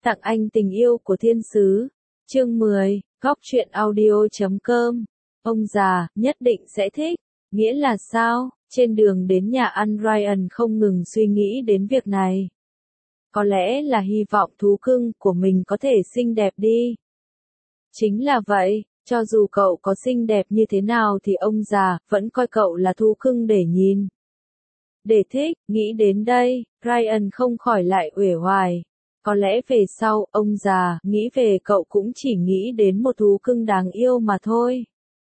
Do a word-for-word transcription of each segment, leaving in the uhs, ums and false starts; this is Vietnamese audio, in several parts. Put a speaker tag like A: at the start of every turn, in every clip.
A: Tặng anh tình yêu của thiên sứ. Chương mười, góc truyện audio chấm com. Ông già, nhất định sẽ thích. Nghĩa là sao? Trên đường đến nhà ăn Ryan không ngừng suy nghĩ đến việc này. Có lẽ là hy vọng thú cưng của mình có thể xinh đẹp đi. Chính là vậy, cho dù cậu có xinh đẹp như thế nào thì ông già vẫn coi cậu là thú cưng để nhìn. Để thích, nghĩ đến đây, Ryan không khỏi lại uể oải. Có lẽ về sau, ông già, nghĩ về cậu cũng chỉ nghĩ đến một thú cưng đáng yêu mà thôi.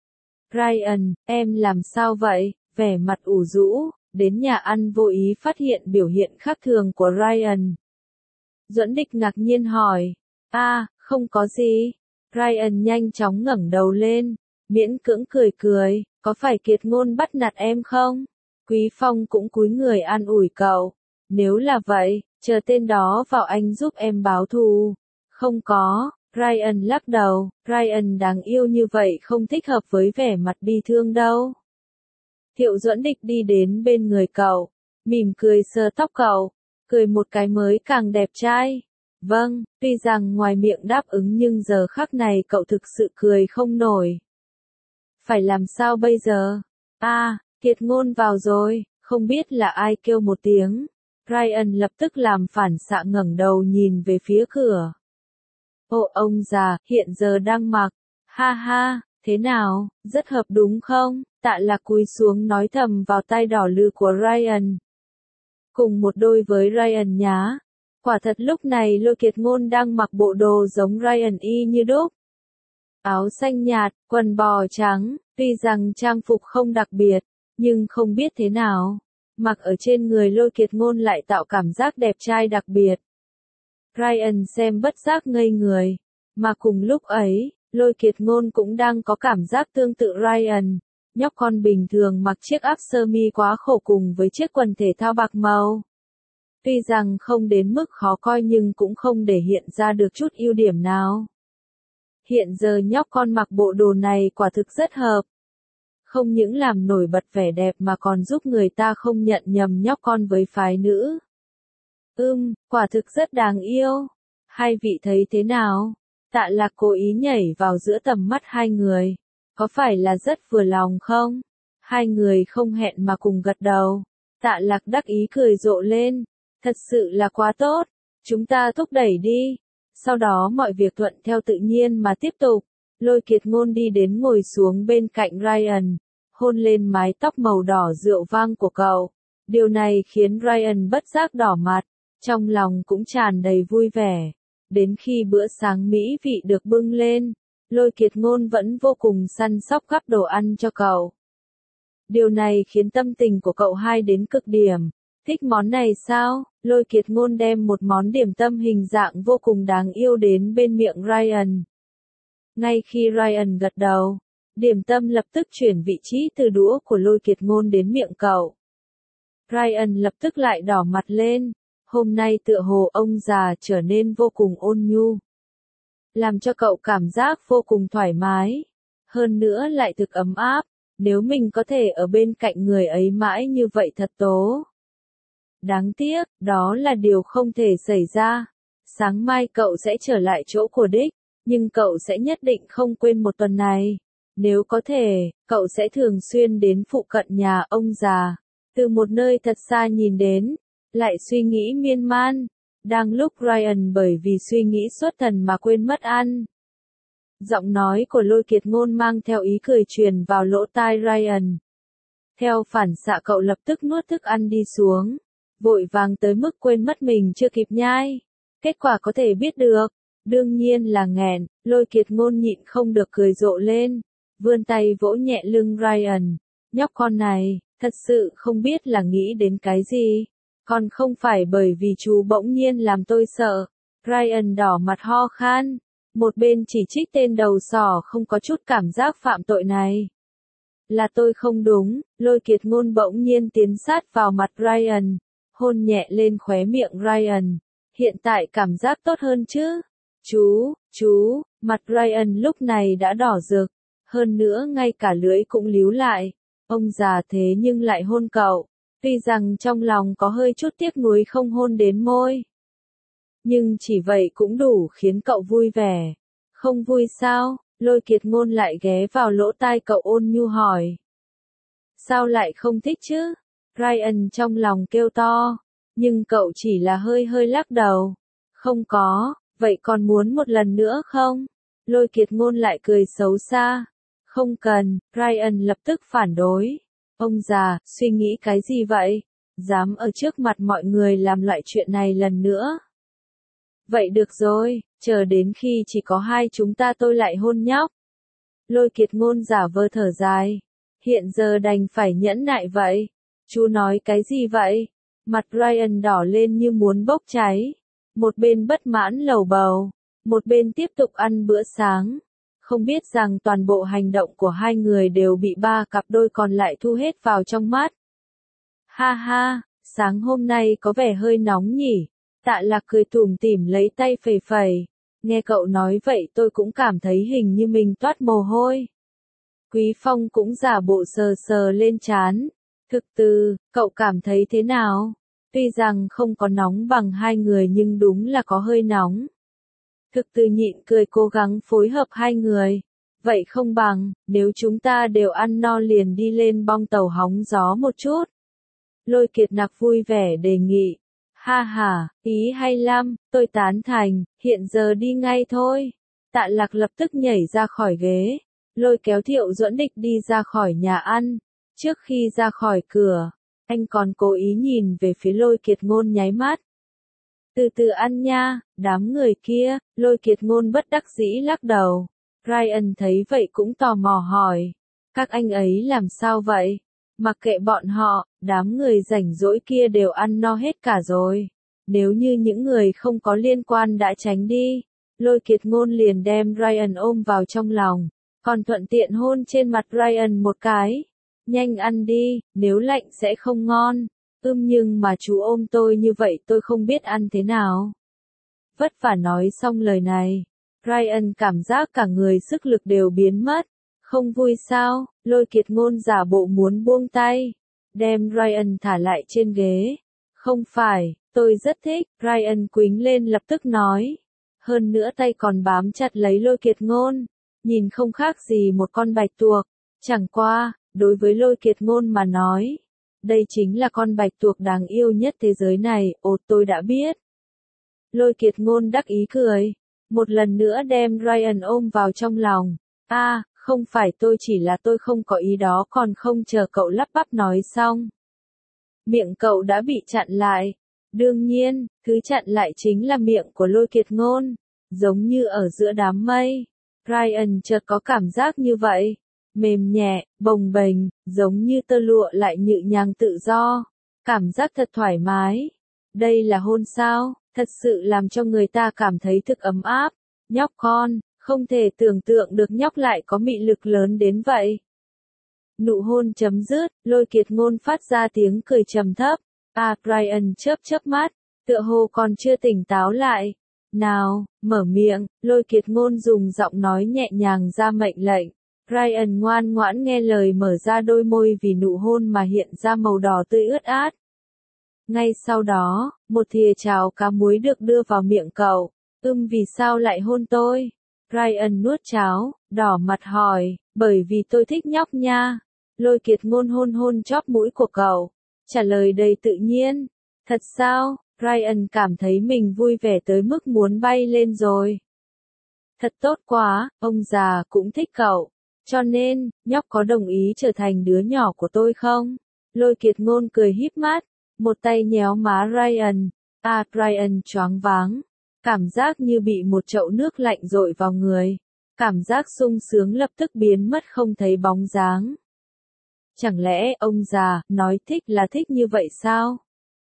A: Ryan, em làm sao vậy? Vẻ mặt ủ rũ, đến nhà ăn vô ý phát hiện biểu hiện khác thường của Ryan. Duẫn Địch ngạc nhiên hỏi, a, à, không có gì. Ryan nhanh chóng ngẩng đầu lên, miễn cưỡng cười cười, có phải Kiệt Ngôn bắt nạt em không? Quý Phong cũng cúi người an ủi cậu, nếu là vậy, chờ tên đó vào anh giúp em báo thù. Không có, Ryan lắc đầu, Ryan đáng yêu như vậy không thích hợp với vẻ mặt bi thương đâu. Thiệu Duẫn Địch đi đến bên người cậu, mỉm cười sờ tóc cậu, cười một cái mới càng đẹp trai. Vâng, tuy rằng ngoài miệng đáp ứng nhưng giờ khắc này cậu thực sự cười không nổi. Phải làm sao bây giờ? A, à, Kiệt Ngôn vào rồi, không biết là ai kêu một tiếng. Ryan lập tức làm phản xạ ngẩng đầu nhìn về phía cửa. Ồ, ông già, hiện giờ đang mặc. Ha ha, thế nào, rất hợp đúng không? Tạ Lạc cúi xuống nói thầm vào tai đỏ lư của Ryan. Cùng một đôi với Ryan nhá. Quả thật lúc này Lôi Kiệt Ngôn đang mặc bộ đồ giống Ryan y như đúc. Áo xanh nhạt, quần bò trắng, tuy rằng trang phục không đặc biệt, nhưng không biết thế nào, mặc ở trên người Lôi Kiệt Ngôn lại tạo cảm giác đẹp trai đặc biệt. Ryan xem bất giác ngây người, mà cùng lúc ấy, Lôi Kiệt Ngôn cũng đang có cảm giác tương tự Ryan. Nhóc con bình thường mặc chiếc áo sơ mi quá khổ cùng với chiếc quần thể thao bạc màu. Tuy rằng không đến mức khó coi nhưng cũng không để hiện ra được chút ưu điểm nào. Hiện giờ nhóc con mặc bộ đồ này quả thực rất hợp. Không những làm nổi bật vẻ đẹp mà còn giúp người ta không nhận nhầm nhóc con với phái nữ. Ưm, quả thực rất đáng yêu. Hai vị thấy thế nào? Tạ Lạc cố ý nhảy vào giữa tầm mắt hai người. Có phải là rất vừa lòng không? Hai người không hẹn mà cùng gật đầu. Tạ Lạc đắc ý cười rộ lên. Thật sự là quá tốt. Chúng ta thúc đẩy đi. Sau đó mọi việc thuận theo tự nhiên mà tiếp tục. Lôi Kiệt Ngôn đi đến ngồi xuống bên cạnh Ryan, hôn lên mái tóc màu đỏ rượu vang của cậu. Điều này khiến Ryan bất giác đỏ mặt, trong lòng cũng tràn đầy vui vẻ. Đến khi bữa sáng mỹ vị được bưng lên, Lôi Kiệt Ngôn vẫn vô cùng săn sóc gắp đồ ăn cho cậu. Điều này khiến tâm tình của cậu hai đến cực điểm. Thích món này sao? Lôi Kiệt Ngôn đem một món điểm tâm hình dạng vô cùng đáng yêu đến bên miệng Ryan. Ngay khi Ryan gật đầu, điểm tâm lập tức chuyển vị trí từ đũa của Lôi Kiệt Ngôn đến miệng cậu. Ryan lập tức lại đỏ mặt lên, hôm nay tựa hồ ông già trở nên vô cùng ôn nhu. Làm cho cậu cảm giác vô cùng thoải mái, hơn nữa lại thực ấm áp, nếu mình có thể ở bên cạnh người ấy mãi như vậy thật tố. Đáng tiếc, đó là điều không thể xảy ra. Sáng mai cậu sẽ trở lại chỗ của đích. Nhưng cậu sẽ nhất định không quên một tuần này. Nếu có thể, cậu sẽ thường xuyên đến phụ cận nhà ông già. Từ một nơi thật xa nhìn đến, lại suy nghĩ miên man. Đang lúc Ryan bởi vì suy nghĩ xuất thần mà quên mất ăn. Giọng nói của Lôi Kiệt Ngôn mang theo ý cười truyền vào lỗ tai Ryan. Theo phản xạ cậu lập tức nuốt thức ăn đi xuống. Vội vàng tới mức quên mất mình chưa kịp nhai. Kết quả có thể biết được. Đương nhiên là nghẹn, Lôi Kiệt Ngôn nhịn không được cười rộ lên, vươn tay vỗ nhẹ lưng Ryan. Nhóc con này, thật sự không biết là nghĩ đến cái gì. Còn không phải bởi vì chú bỗng nhiên làm tôi sợ. Ryan đỏ mặt ho khan, một bên chỉ trích tên đầu sỏ không có chút cảm giác phạm tội này. Là tôi không đúng, Lôi Kiệt Ngôn bỗng nhiên tiến sát vào mặt Ryan, hôn nhẹ lên khóe miệng Ryan. Hiện tại cảm giác tốt hơn chứ? Chú, chú, mặt Ryan lúc này đã đỏ rực, hơn nữa ngay cả lưỡi cũng líu lại. Ông già thế nhưng lại hôn cậu, tuy rằng trong lòng có hơi chút tiếc nuối không hôn đến môi. Nhưng chỉ vậy cũng đủ khiến cậu vui vẻ. Không vui sao? Lôi Kiệt Ngôn lại ghé vào lỗ tai cậu ôn nhu hỏi. Sao lại không thích chứ? Ryan trong lòng kêu to. Nhưng cậu chỉ là hơi hơi lắc đầu. Không có, vậy còn muốn một lần nữa không? Lôi Kiệt Ngôn lại cười xấu xa. Không cần, Ryan lập tức phản đối. Ông già, suy nghĩ cái gì vậy? Dám ở trước mặt mọi người làm loại chuyện này lần nữa. Vậy được rồi, chờ đến khi chỉ có hai chúng ta tôi lại hôn nhóc. Lôi Kiệt Ngôn giả vờ thở dài. Hiện giờ đành phải nhẫn nại vậy. Chú nói cái gì vậy? Mặt Ryan đỏ lên như muốn bốc cháy. Một bên bất mãn lầu bầu, một bên tiếp tục ăn bữa sáng. Không biết rằng toàn bộ hành động của hai người đều bị ba cặp đôi còn lại thu hết vào trong mắt. Ha ha, sáng hôm nay có vẻ hơi nóng nhỉ? Tạ Lạc cười tủm tỉm lấy tay phẩy phẩy. Nghe cậu nói vậy tôi cũng cảm thấy hình như mình toát mồ hôi. Quý Phong cũng giả bộ sờ sờ lên trán. Thực từ, cậu cảm thấy thế nào? Tuy rằng không có nóng bằng hai người nhưng đúng là có hơi nóng. Thực từ nhịn cười cố gắng phối hợp hai người. Vậy không bằng, nếu chúng ta đều ăn no liền đi lên bong tàu hóng gió một chút. Lôi Kiệt Nặc vui vẻ đề nghị. Ha ha, ý hay lắm, tôi tán thành, hiện giờ đi ngay thôi. Tạ Lạc lập tức nhảy ra khỏi ghế, lôi kéo Thiệu Duẫn Địch đi ra khỏi nhà ăn. Trước khi ra khỏi cửa, anh còn cố ý nhìn về phía Lôi Kiệt Ngôn nháy mắt. Từ từ ăn nha, đám người kia, Lôi Kiệt Ngôn bất đắc dĩ lắc đầu. Ryan thấy vậy cũng tò mò hỏi. Các anh ấy làm sao vậy? Mặc kệ bọn họ, đám người rảnh rỗi kia đều ăn no hết cả rồi. Nếu như những người không có liên quan đã tránh đi, Lôi Kiệt Ngôn liền đem Ryan ôm vào trong lòng, còn thuận tiện hôn trên mặt Ryan một cái. Nhanh ăn đi, nếu lạnh sẽ không ngon. Ưm nhưng mà chú ôm tôi như vậy tôi không biết ăn thế nào. Vất vả nói xong lời này, Ryan cảm giác cả người sức lực đều biến mất. Không vui sao? Lôi Kiệt Ngôn giả bộ muốn buông tay, đem Ryan thả lại trên ghế. Không phải, tôi rất thích, Ryan quýnh lên lập tức nói. Hơn nữa tay còn bám chặt lấy Lôi Kiệt Ngôn, nhìn không khác gì một con bạch tuộc. Chẳng qua, đối với Lôi Kiệt Ngôn mà nói, đây chính là con bạch tuộc đáng yêu nhất thế giới này, ồ tôi đã biết. Lôi Kiệt Ngôn đắc ý cười, một lần nữa đem Ryan ôm vào trong lòng. A, à, không phải tôi chỉ là tôi không có ý đó còn không chờ cậu lắp bắp nói xong. Miệng cậu đã bị chặn lại. Đương nhiên, thứ chặn lại chính là miệng của Lôi Kiệt Ngôn. Giống như ở giữa đám mây. Ryan chợt có cảm giác như vậy. Mềm nhẹ, bồng bềnh, giống như tơ lụa lại nhự nhàng tự do. Cảm giác thật thoải mái. Đây là hôn sao, thật sự làm cho người ta cảm thấy thực ấm áp. Nhóc con, không thể tưởng tượng được nhóc lại có mị lực lớn đến vậy. Nụ hôn chấm dứt, Lôi Kiệt Ngôn phát ra tiếng cười trầm thấp. À, Ryan chớp chớp mắt, tựa hồ còn chưa tỉnh táo lại. Nào, mở miệng, Lôi Kiệt Ngôn dùng giọng nói nhẹ nhàng ra mệnh lệnh. Ryan ngoan ngoãn nghe lời mở ra đôi môi vì nụ hôn mà hiện ra màu đỏ tươi ướt át. Ngay sau đó, một thìa cháo cá muối được đưa vào miệng cậu. Ưm vì sao lại hôn tôi? Ryan nuốt cháo, đỏ mặt hỏi, bởi vì tôi thích nhóc nha. Lôi Kiệt Ngôn hôn hôn chóp mũi của cậu. Trả lời đầy tự nhiên. Thật sao? Ryan cảm thấy mình vui vẻ tới mức muốn bay lên rồi. Thật tốt quá, ông già cũng thích cậu. Cho nên, nhóc có đồng ý trở thành đứa nhỏ của tôi không? Lôi Kiệt Ngôn cười híp mắt, một tay nhéo má Ryan. À, Ryan choáng váng. Cảm giác như bị một chậu nước lạnh dội vào người. Cảm giác sung sướng lập tức biến mất không thấy bóng dáng. Chẳng lẽ ông già nói thích là thích như vậy sao?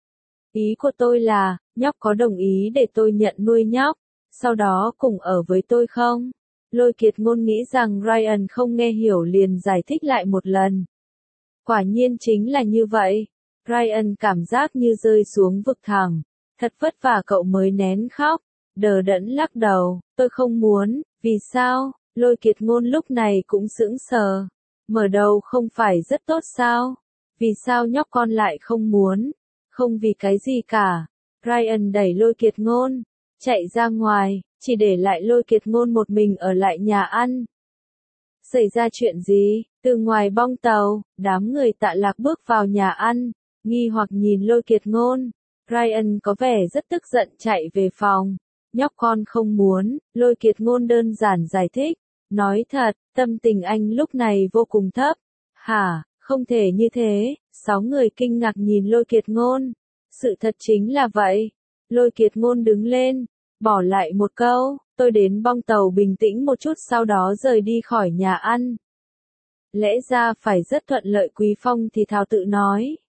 A: Ý của tôi là, nhóc có đồng ý để tôi nhận nuôi nhóc, sau đó cùng ở với tôi không? Lôi Kiệt Ngôn nghĩ rằng Ryan không nghe hiểu liền giải thích lại một lần. Quả nhiên chính là như vậy. Ryan cảm giác như rơi xuống vực thẳm. Thật vất vả cậu mới nén khóc. Đờ đẫn lắc đầu, tôi không muốn, vì sao? Lôi Kiệt Ngôn lúc này cũng sững sờ. Mở đầu không phải rất tốt sao? Vì sao nhóc con lại không muốn? Không vì cái gì cả. Ryan đẩy Lôi Kiệt Ngôn. chạy ra ngoài, chỉ để lại Lôi Kiệt Ngôn một mình ở lại nhà ăn. Xảy ra chuyện gì? Từ ngoài bong tàu, đám người Tạ Lạc bước vào nhà ăn, nghi hoặc nhìn Lôi Kiệt Ngôn. Ryan có vẻ rất tức giận chạy về phòng. Nhóc con không muốn, Lôi Kiệt Ngôn đơn giản giải thích. Nói thật, tâm tình anh lúc này vô cùng thấp. Hả, không thể như thế, sáu người kinh ngạc nhìn Lôi Kiệt Ngôn. Sự thật chính là vậy. Lôi Kiệt Ngôn đứng lên, bỏ lại một câu, tôi đến bong tàu bình tĩnh một chút sau đó rời đi khỏi nhà ăn. Lẽ ra phải rất thuận lợi. Quý Phong thì thào tự nói.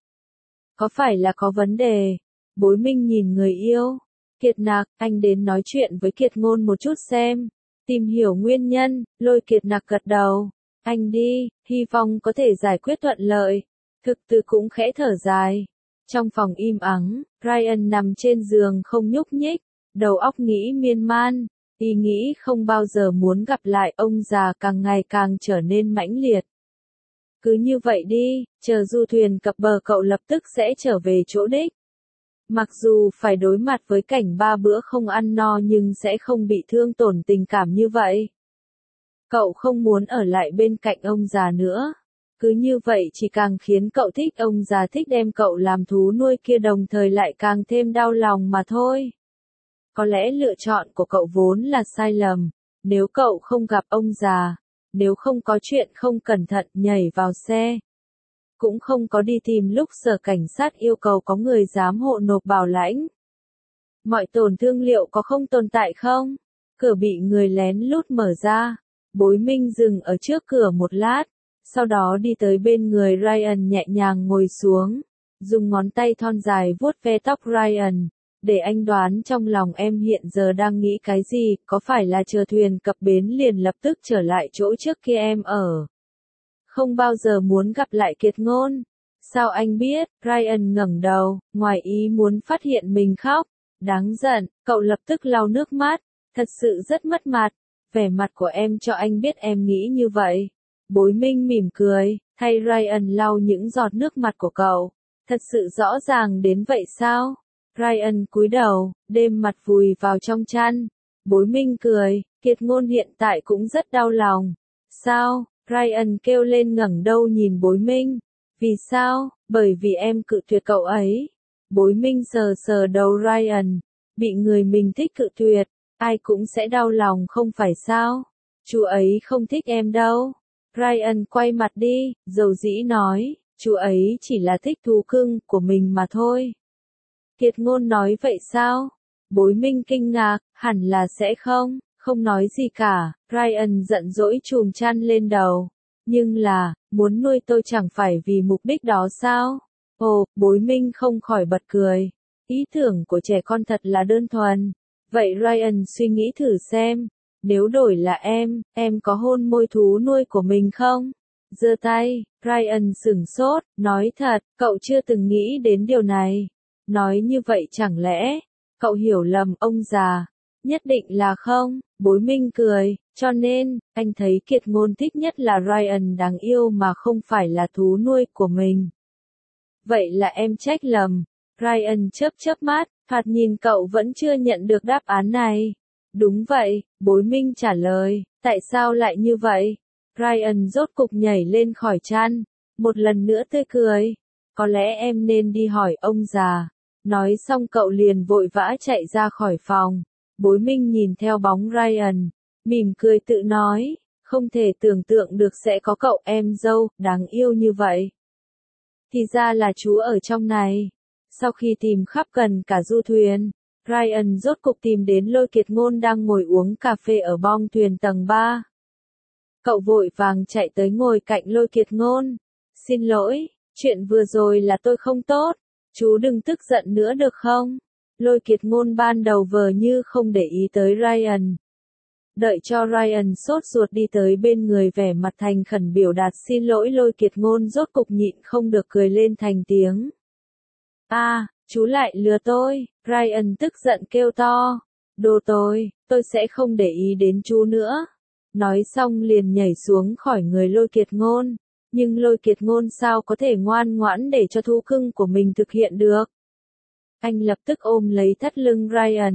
A: Có phải là có vấn đề? Bối Minh nhìn người yêu. Kiệt Nặc, anh đến nói chuyện với Kiệt Ngôn một chút xem. Tìm hiểu nguyên nhân, Lôi Kiệt Nặc gật đầu. Anh đi, hy vọng có thể giải quyết thuận lợi. Thực Từ cũng khẽ thở dài. Trong phòng im ắng, Ryan nằm trên giường không nhúc nhích, đầu óc nghĩ miên man, ý nghĩ không bao giờ muốn gặp lại ông già càng ngày càng trở nên mãnh liệt. Cứ như vậy đi, chờ du thuyền cập bờ cậu lập tức sẽ trở về chỗ đích. Mặc dù phải đối mặt với cảnh ba bữa không ăn no nhưng sẽ không bị thương tổn tình cảm như vậy. Cậu không muốn ở lại bên cạnh ông già nữa. Cứ như vậy chỉ càng khiến cậu thích ông già thích đem cậu làm thú nuôi kia đồng thời lại càng thêm đau lòng mà thôi. Có lẽ lựa chọn của cậu vốn là sai lầm. Nếu cậu không gặp ông già, nếu không có chuyện không cẩn thận nhảy vào xe, cũng không có đi tìm lúc sở cảnh sát yêu cầu có người dám hộ nộp bảo lãnh. Mọi tổn thương liệu có không tồn tại không? Cửa bị người lén lút mở ra. Bối Minh dừng ở trước cửa một lát, sau đó đi tới bên người Ryan nhẹ nhàng ngồi xuống, dùng ngón tay thon dài vuốt ve tóc Ryan, để anh đoán trong lòng em hiện giờ đang nghĩ cái gì, có phải là chờ thuyền cập bến liền lập tức trở lại chỗ trước kia em ở. Không bao giờ muốn gặp lại Kiệt Ngôn. Sao anh biết? Ryan ngẩng đầu, ngoài ý muốn phát hiện mình khóc. Đáng giận, cậu lập tức lau nước mắt, thật sự rất mất mặt. Vẻ mặt của em cho anh biết em nghĩ như vậy. Bối Minh mỉm cười, thay Ryan lau những giọt nước mặt của cậu. Thật sự rõ ràng đến vậy sao? Ryan cúi đầu, đêm mặt vùi vào trong chăn. Bối Minh cười, Kiệt Ngôn hiện tại cũng rất đau lòng. Sao? Ryan kêu lên ngẩng đầu nhìn Bối Minh. Vì sao? Bởi vì em cự tuyệt cậu ấy. Bối Minh sờ sờ đầu Ryan. Bị người mình thích cự tuyệt, ai cũng sẽ đau lòng không phải sao? Chú ấy không thích em đâu. Ryan quay mặt đi, dầu dĩ nói, chú ấy chỉ là thích thú cưng của mình mà thôi. Kiệt Ngôn nói vậy sao? Bối Minh kinh ngạc, hẳn là sẽ không, không nói gì cả. Ryan giận dỗi chùm chăn lên đầu. Nhưng là, muốn nuôi tôi chẳng phải vì mục đích đó sao? Ồ, Bối Minh không khỏi bật cười. Ý tưởng của trẻ con thật là đơn thuần. Vậy Ryan suy nghĩ thử xem. Nếu đổi là em, em có hôn môi thú nuôi của mình không? Giơ tay, Ryan sửng sốt, nói thật, cậu chưa từng nghĩ đến điều này. Nói như vậy chẳng lẽ, cậu hiểu lầm ông già? Nhất định là không, Bối Minh cười, cho nên, anh thấy Kiệt Ngôn thích nhất là Ryan đáng yêu mà không phải là thú nuôi của mình. Vậy là em trách lầm. Ryan chớp chớp mắt, thoạt nhìn cậu vẫn chưa nhận được đáp án này. Đúng vậy, Bối Minh trả lời, tại sao lại như vậy? Ryan rốt cục nhảy lên khỏi chăn, một lần nữa tươi cười. Có lẽ em nên đi hỏi ông già. Nói xong cậu liền vội vã chạy ra khỏi phòng. Bối Minh nhìn theo bóng Ryan, mỉm cười tự nói, không thể tưởng tượng được sẽ có cậu em dâu, đáng yêu như vậy. Thì ra là chú ở trong này. Sau khi tìm khắp gần cả du thuyền, Ryan rốt cục tìm đến Lôi Kiệt Ngôn đang ngồi uống cà phê ở bong thuyền tầng ba. Cậu vội vàng chạy tới ngồi cạnh Lôi Kiệt Ngôn. Xin lỗi, chuyện vừa rồi là tôi không tốt. Chú đừng tức giận nữa được không? Lôi Kiệt Ngôn ban đầu vờ như không để ý tới Ryan. Đợi cho Ryan sốt ruột đi tới bên người vẻ mặt thành khẩn biểu đạt xin lỗi Lôi Kiệt Ngôn rốt cục nhịn không được cười lên thành tiếng. A, à, chú lại lừa tôi, Ryan tức giận kêu to. Đồ tôi, tôi sẽ không để ý đến chú nữa. Nói xong liền nhảy xuống khỏi người Lôi Kiệt Ngôn. Nhưng Lôi Kiệt Ngôn sao có thể ngoan ngoãn để cho thú cưng của mình thực hiện được. Anh lập tức ôm lấy thắt lưng Ryan,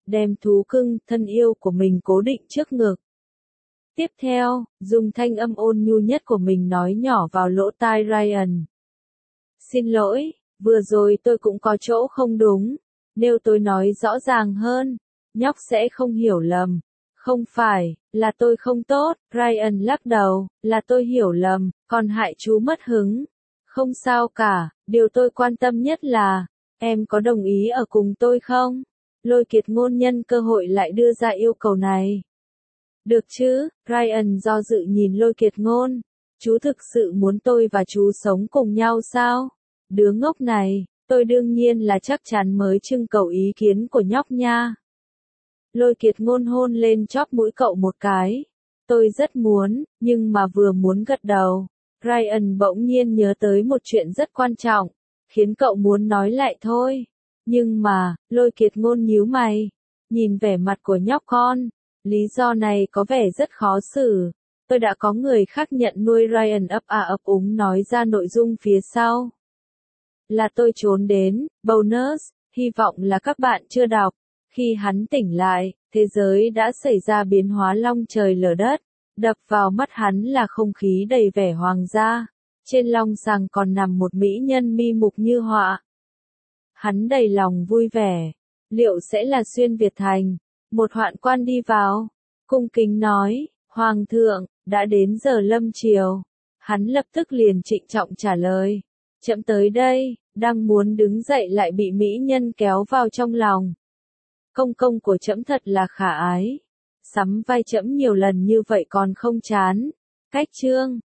A: đem thú cưng thân yêu của mình cố định trước ngực. Tiếp theo, dùng thanh âm ôn nhu nhất của mình nói nhỏ vào lỗ tai Ryan. Xin lỗi, vừa rồi tôi cũng có chỗ không đúng. Nếu tôi nói rõ ràng hơn, nhóc sẽ không hiểu lầm. Không phải, là tôi không tốt, Ryan lắc đầu, là tôi hiểu lầm, còn hại chú mất hứng. Không sao cả, điều tôi quan tâm nhất là, em có đồng ý ở cùng tôi không? Lôi Kiệt Ngôn nhân cơ hội lại đưa ra yêu cầu này. Được chứ, Ryan do dự nhìn Lôi Kiệt Ngôn. Chú thực sự muốn tôi và chú sống cùng nhau sao? Đứa ngốc này, tôi đương nhiên là chắc chắn mới trưng cầu ý kiến của nhóc nha. Lôi Kiệt Ngôn hôn lên chóp mũi cậu một cái. Tôi rất muốn, nhưng mà vừa muốn gật đầu. Ryan bỗng nhiên nhớ tới một chuyện rất quan trọng, khiến cậu muốn nói lại thôi. Nhưng mà, Lôi Kiệt Ngôn nhíu mày, nhìn vẻ mặt của nhóc con. Lý do này có vẻ rất khó xử. Tôi đã có người khác nhận nuôi Ryan ấp à ấp úng nói ra nội dung phía sau. Là tôi trốn đến, bonus, hy vọng là các bạn chưa đọc. Khi hắn tỉnh lại, thế giới đã xảy ra biến hóa long trời lở đất. Đập vào mắt hắn là không khí đầy vẻ hoàng gia. Trên long sàng còn nằm một mỹ nhân mi mục như họa. Hắn đầy lòng vui vẻ. Liệu sẽ là Xuyên Việt Thành? Một hoạn quan đi vào, cung kính nói, Hoàng thượng, đã đến giờ lâm triều. Hắn lập tức liền trịnh trọng trả lời, chậm tới đây, đang muốn đứng dậy lại bị mỹ nhân kéo vào trong lòng. Công công của trẫm thật là khả ái, sắm vai trẫm nhiều lần như vậy còn không chán. Cách chương